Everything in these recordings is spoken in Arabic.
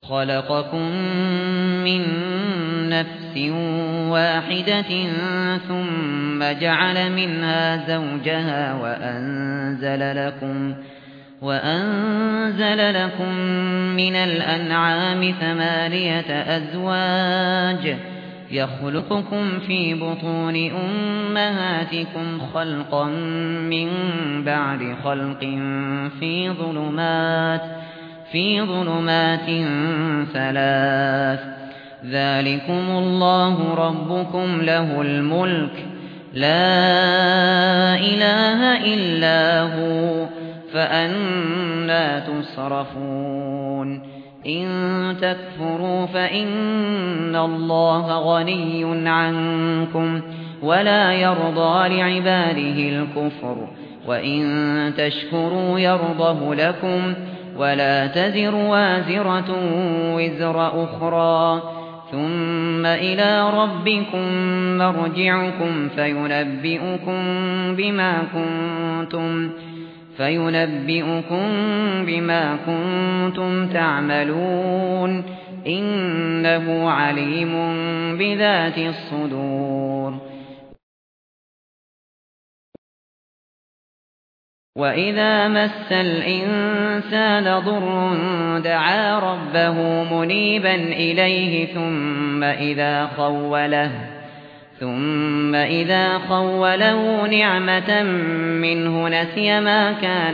خلقكم من نفس واحدة ثم جعل منها زوجها وأنزل لكم من الأنعام 8 أزواج يخلقكم في بطون أمهاتكم خلقا من بعد خلق في ظلمات 3 ذلكم الله ربكم له الملك لا إله إلا هو فأنى تصرفون إن تكفروا فإن الله غني عنكم ولا يرضى لعباده الكفر وإن تشكروا يرضه لكم ولا تزر وازرة وزر أخرى ثم إلى ربكم مرجعكم فينبئكم بما كنتم تعملون إنه عليم بذات الصدور وإذا مس الإنسان ضر دعا ربه منيبا إليه ثم إذا خوله نعمة منه نسي ما كان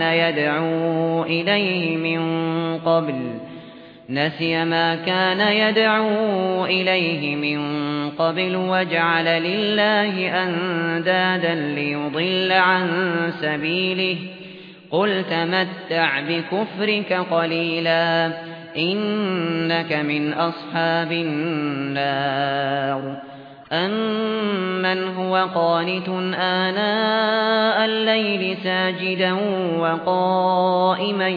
يدعو إليه من قبل وجعل لله أندادا ليضل عن سبيله قل تمتع بكفرك قليلا إنك من أصحاب النار أمن هو قانت آناء الليل ساجدا وقائما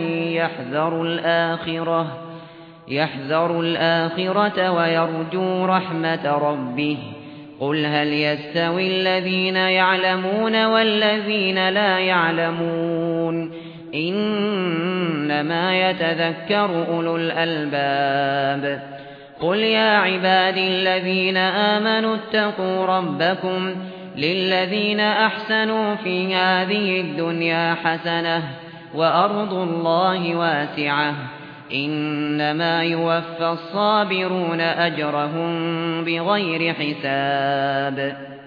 يحذر الآخرة ويرجو رحمة ربه قل هل يستوي الذين يعلمون والذين لا يعلمون إنما يتذكر أولو الألباب قل يا عبادي الذين آمنوا اتقوا ربكم للذين أحسنوا في هذه الدنيا حسنة وأرض الله واسعة إنما يوفى الصابرون أجرهم بغير حساب